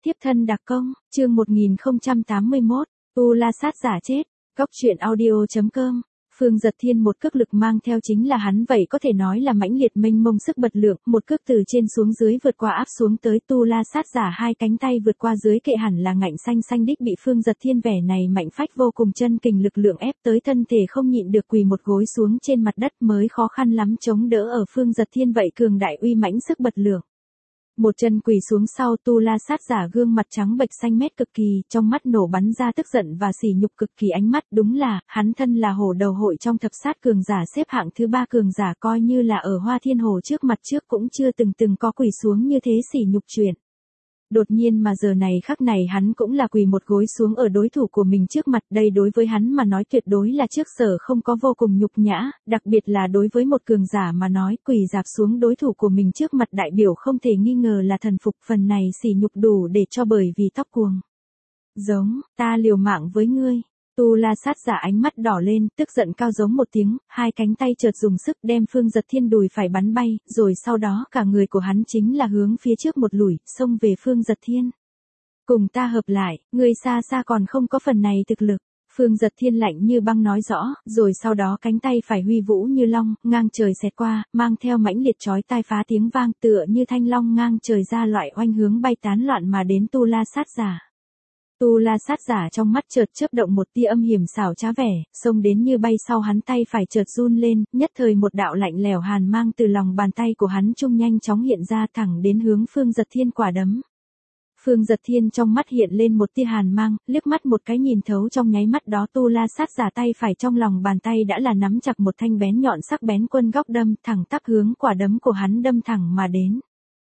Tiếp thân đặc công, chương 1081, Tu La sát giả chết, góc truyện audio.com. Phương Giật Thiên một cước lực mang theo chính là hắn vậy có thể nói là mãnh liệt mênh mông sức bật lượng, một cước từ trên xuống dưới vượt qua áp xuống tới Tu La sát giả hai cánh tay vượt qua dưới kệ hẳn là ngạnh xanh xanh đích bị Phương Giật Thiên vẻ này mạnh phách vô cùng chân kình lực lượng ép tới thân thể không nhịn được quỳ một gối xuống trên mặt đất mới khó khăn lắm chống đỡ ở Phương Giật Thiên vậy cường đại uy mãnh sức bật lượng. Một chân quỳ xuống sau Tu La sát giả gương mặt trắng bệch xanh mét cực kỳ, trong mắt nổ bắn ra tức giận và sỉ nhục cực kỳ ánh mắt, đúng là, hắn thân là hổ đầu hội trong thập sát cường giả xếp hạng thứ 3 cường giả coi như là ở Hoa Thiên Hồ trước mặt trước cũng chưa từng có quỳ xuống như thế sỉ nhục chuyện. Đột nhiên mà giờ này khắc này hắn cũng là quỳ một gối xuống ở đối thủ của mình trước mặt, đây đối với hắn mà nói tuyệt đối là trước sở không có vô cùng nhục nhã, đặc biệt là đối với một cường giả mà nói quỳ dạp xuống đối thủ của mình trước mặt đại biểu không thể nghi ngờ là thần phục, phần này sỉ nhục đủ để cho bởi vì tóc cuồng. Giống, ta liều mạng với ngươi. Tu La sát giả ánh mắt đỏ lên, tức giận cao giống một tiếng, hai cánh tay chợt dùng sức đem Phương Giật Thiên đùi phải bắn bay, rồi sau đó cả người của hắn chính là hướng phía trước một lùi, xông về Phương Giật Thiên. Cùng ta hợp lại, ngươi xa xa còn không có phần này thực lực. Phương Giật Thiên lạnh như băng nói rõ, rồi sau đó cánh tay phải huy vũ như long, ngang trời xẹt qua, mang theo mãnh liệt chói tai phá tiếng vang tựa như thanh long ngang trời ra loại oanh hướng bay tán loạn mà đến Tu La sát giả. Tu La sát giả trong mắt chợt chớp động một tia âm hiểm xảo trá vẻ, xông đến như bay sau hắn tay phải chợt run lên, nhất thời một đạo lạnh lẽo hàn mang từ lòng bàn tay của hắn trung nhanh chóng hiện ra thẳng đến hướng Phương Giật Thiên quả đấm. Phương Giật Thiên trong mắt hiện lên một tia hàn mang, liếc mắt một cái nhìn thấu trong nháy mắt đó Tu La sát giả tay phải trong lòng bàn tay đã là nắm chặt một thanh bén nhọn sắc bén quân góc đâm thẳng tắp hướng quả đấm của hắn đâm thẳng mà đến.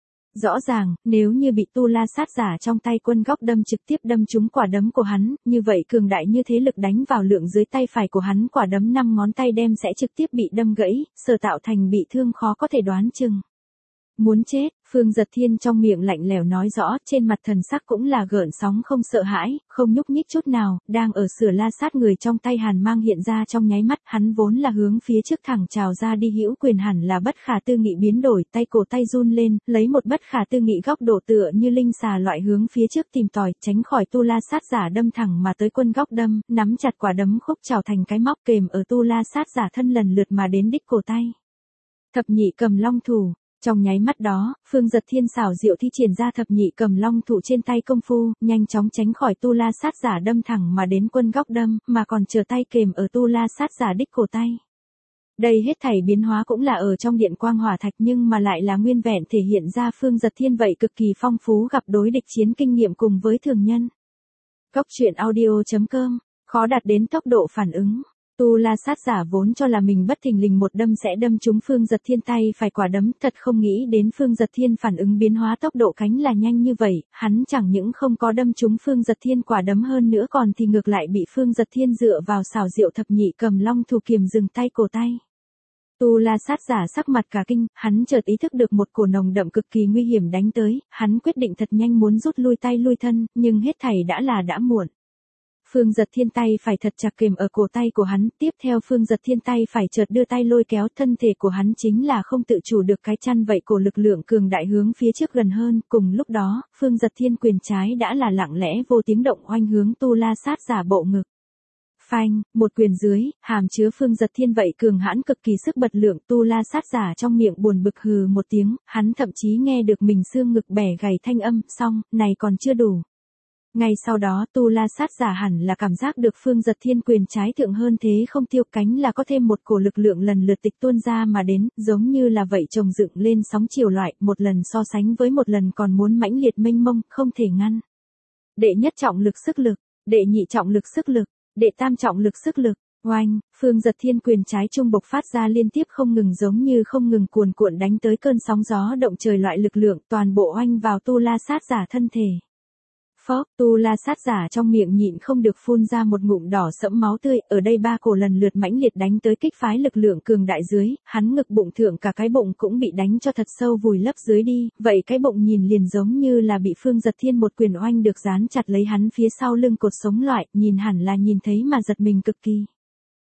Rõ ràng, nếu như bị Tu La sát giả trong tay quân góc đâm trực tiếp đâm trúng quả đấm của hắn, như vậy cường đại như thế lực đánh vào lượng dưới tay phải của hắn quả đấm 5 ngón tay đem sẽ trực tiếp bị đâm gãy, sở tạo thành bị thương khó có thể đoán chừng. Muốn chết, Phương Giật Thiên trong miệng lạnh lẽo nói rõ, trên mặt thần sắc cũng là gợn sóng không sợ hãi, không nhúc nhích chút nào, đang ở sửa la sát người trong tay hàn mang hiện ra trong nháy mắt, hắn vốn là hướng phía trước thẳng trào ra đi hữu quyền hẳn là bất khả tư nghị biến đổi, tay cổ tay run lên, lấy một bất khả tư nghị góc độ tựa như linh xà loại hướng phía trước tìm tòi, tránh khỏi Tu La sát giả đâm thẳng mà tới quân góc đâm, nắm chặt quả đấm khúc trào thành cái móc kềm ở Tu La sát giả thân lần lượt mà đến đích cổ tay. Thập nhị cầm long thủ. Trong nháy mắt đó, Phương Giật Thiên xảo diệu thi triển ra thập nhị cầm long thủ trên tay công phu, nhanh chóng tránh khỏi Tu La sát giả đâm thẳng mà đến quân góc đâm, mà còn chờ tay kềm ở Tu La sát giả đích cổ tay. Đây hết thảy biến hóa cũng là ở trong điện quang hỏa thạch nhưng mà lại là nguyên vẹn thể hiện ra Phương Giật Thiên vậy cực kỳ phong phú gặp đối địch chiến kinh nghiệm cùng với thường nhân. Góc truyện audio.com, khó đạt đến tốc độ phản ứng. Tu La sát giả vốn cho là mình bất thình lình một đâm sẽ đâm trúng Phương Giật Thiên tay phải quả đấm, thật không nghĩ đến Phương Giật Thiên phản ứng biến hóa tốc độ cánh là nhanh như vậy, hắn chẳng những không có đâm trúng Phương Giật Thiên quả đấm hơn nữa còn thì ngược lại bị Phương Giật Thiên dựa vào xảo diệu thập nhị cầm long thủ kiềm dừng tay cổ tay. Tu La sát giả sắc mặt cả kinh, hắn chợt ý thức được một cổ nồng đậm cực kỳ nguy hiểm đánh tới, hắn quyết định thật nhanh muốn rút lui tay lui thân, nhưng hết thảy đã muộn. Phương Giật Thiên tay phải thật chặt kềm ở cổ tay của hắn, tiếp theo Phương Giật Thiên tay phải chợt đưa tay lôi kéo thân thể của hắn chính là không tự chủ được cái chăn vậy cổ lực lượng cường đại hướng phía trước gần hơn, cùng lúc đó, Phương Giật Thiên quyền trái đã là lặng lẽ vô tiếng động oanh hướng Tu La sát giả bộ ngực. Phanh, một quyền dưới, hàm chứa Phương Giật Thiên vậy cường hãn cực kỳ sức bật lượng Tu La sát giả trong miệng buồn bực hừ một tiếng, hắn thậm chí nghe được mình xương ngực bẻ gãy thanh âm, xong, này còn chưa đủ. Ngay sau đó Tu La sát giả hẳn là cảm giác được Phương Giật Thiên quyền trái thượng hơn thế không tiêu cánh là có thêm một cổ lực lượng lần lượt tịch tuôn ra mà đến, giống như là vậy chồng dựng lên sóng chiều loại, một lần so sánh với một lần còn muốn mãnh liệt mênh mông, không thể ngăn. Đệ nhất trọng lực sức lực, đệ nhị trọng lực sức lực, đệ tam trọng lực sức lực, oanh, Phương Giật Thiên quyền trái trung bộc phát ra liên tiếp không ngừng giống như không ngừng cuồn cuộn đánh tới cơn sóng gió động trời loại lực lượng toàn bộ oanh vào Tu La sát giả thân thể. Phốc, Tu La sát giả trong miệng nhịn không được phun ra một ngụm đỏ sẫm máu tươi, ở đây ba cổ lần lượt mãnh liệt đánh tới kích phái lực lượng cường đại dưới, hắn ngực bụng thượng cả cái bụng cũng bị đánh cho thật sâu vùi lấp dưới đi, vậy cái bụng nhìn liền giống như là bị Phương Giật Thiên một quyền oanh được dán chặt lấy hắn phía sau lưng cột sống loại, nhìn hẳn là nhìn thấy mà giật mình cực kỳ.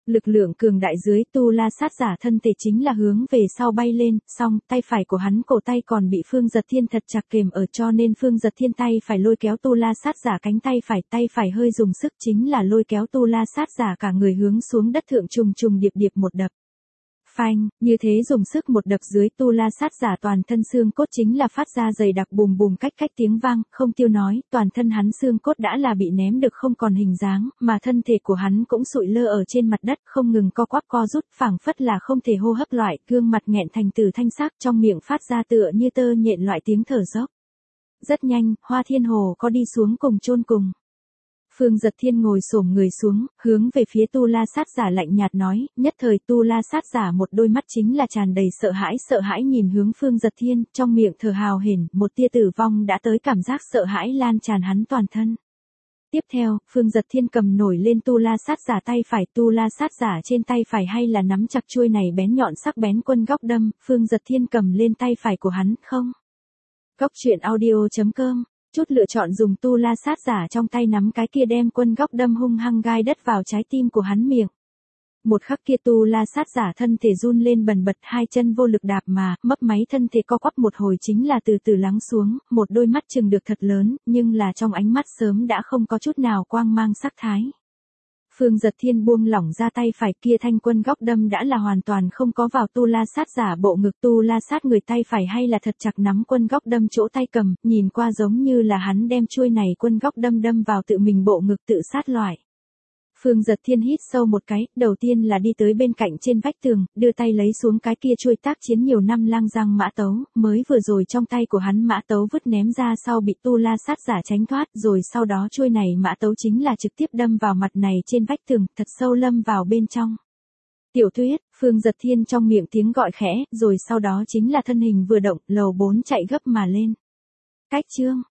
Lực lượng cường đại dưới tu la sát giả thân thể chính là hướng về sau bay lên, song tay phải của hắn cổ tay còn bị Phương Giật Thiên thật chặt kềm ở, cho nên Phương Giật Thiên tay phải lôi kéo tu la sát giả cánh tay phải hơi dùng sức chính là lôi kéo tu la sát giả cả người hướng xuống đất thượng trùng trùng điệp điệp một đập. Phanh, như thế dùng sức một đập dưới tu la sát giả toàn thân xương cốt chính là phát ra dày đặc bùm bùm cách tiếng vang, không tiêu nói, toàn thân hắn xương cốt đã là bị ném được không còn hình dáng, mà thân thể của hắn cũng sụi lơ ở trên mặt đất không ngừng co quắp co rút, phảng phất là không thể hô hấp loại, gương mặt nghẹn thành từ thanh sắc, trong miệng phát ra tựa như tơ nhện loại tiếng thở dốc. Rất nhanh, Hoa Thiên Hồ có đi xuống cùng chôn cùng. Phương Giật Thiên ngồi xổm người xuống, hướng về phía tu la sát giả lạnh nhạt nói, nhất thời tu la sát giả một đôi mắt chính là tràn đầy sợ hãi nhìn hướng Phương Giật Thiên, trong miệng thở hào hển, một tia tử vong đã tới cảm giác sợ hãi lan tràn hắn toàn thân. Tiếp theo, Phương Giật Thiên cầm nổi lên tu la sát giả tay phải, tu la sát giả trên tay phải hay là nắm chặt chuôi này bén nhọn sắc bén quân góc đâm, Phương Giật Thiên cầm lên tay phải của hắn, không. Góc truyện audio.com chút lựa chọn dùng tu la sát giả trong tay nắm cái kia đem quân góc đâm hung hăng gai đất vào trái tim của hắn miệng. Một khắc kia tu la sát giả thân thể run lên bần bật, hai chân vô lực đạp mà, mấp máy thân thể co quắp một hồi chính là từ từ lắng xuống, một đôi mắt chừng được thật lớn, nhưng là trong ánh mắt sớm đã không có chút nào quang mang sắc thái. Phương Giật Thiên buông lỏng ra tay phải, kia thanh quân góc đâm đã là hoàn toàn không có vào tu la sát giả bộ ngực, tu la sát người tay phải hay là thật chặt nắm quân góc đâm chỗ tay cầm, nhìn qua giống như là hắn đem chuôi này quân góc đâm đâm vào tự mình bộ ngực tự sát loại. Phương Giật Thiên hít sâu một cái, đầu tiên là đi tới bên cạnh trên vách tường, đưa tay lấy xuống cái kia chuôi tác chiến nhiều năm lang giang mã tấu, mới vừa rồi trong tay của hắn mã tấu vứt ném ra sau bị tu la sát giả tránh thoát, rồi sau đó chuôi này mã tấu chính là trực tiếp đâm vào mặt này trên vách tường, thật sâu lâm vào bên trong. Tiểu Tuyết, Phương Giật Thiên trong miệng tiếng gọi khẽ, rồi sau đó chính là thân hình vừa động, lầu 4 chạy gấp mà lên. Cách chương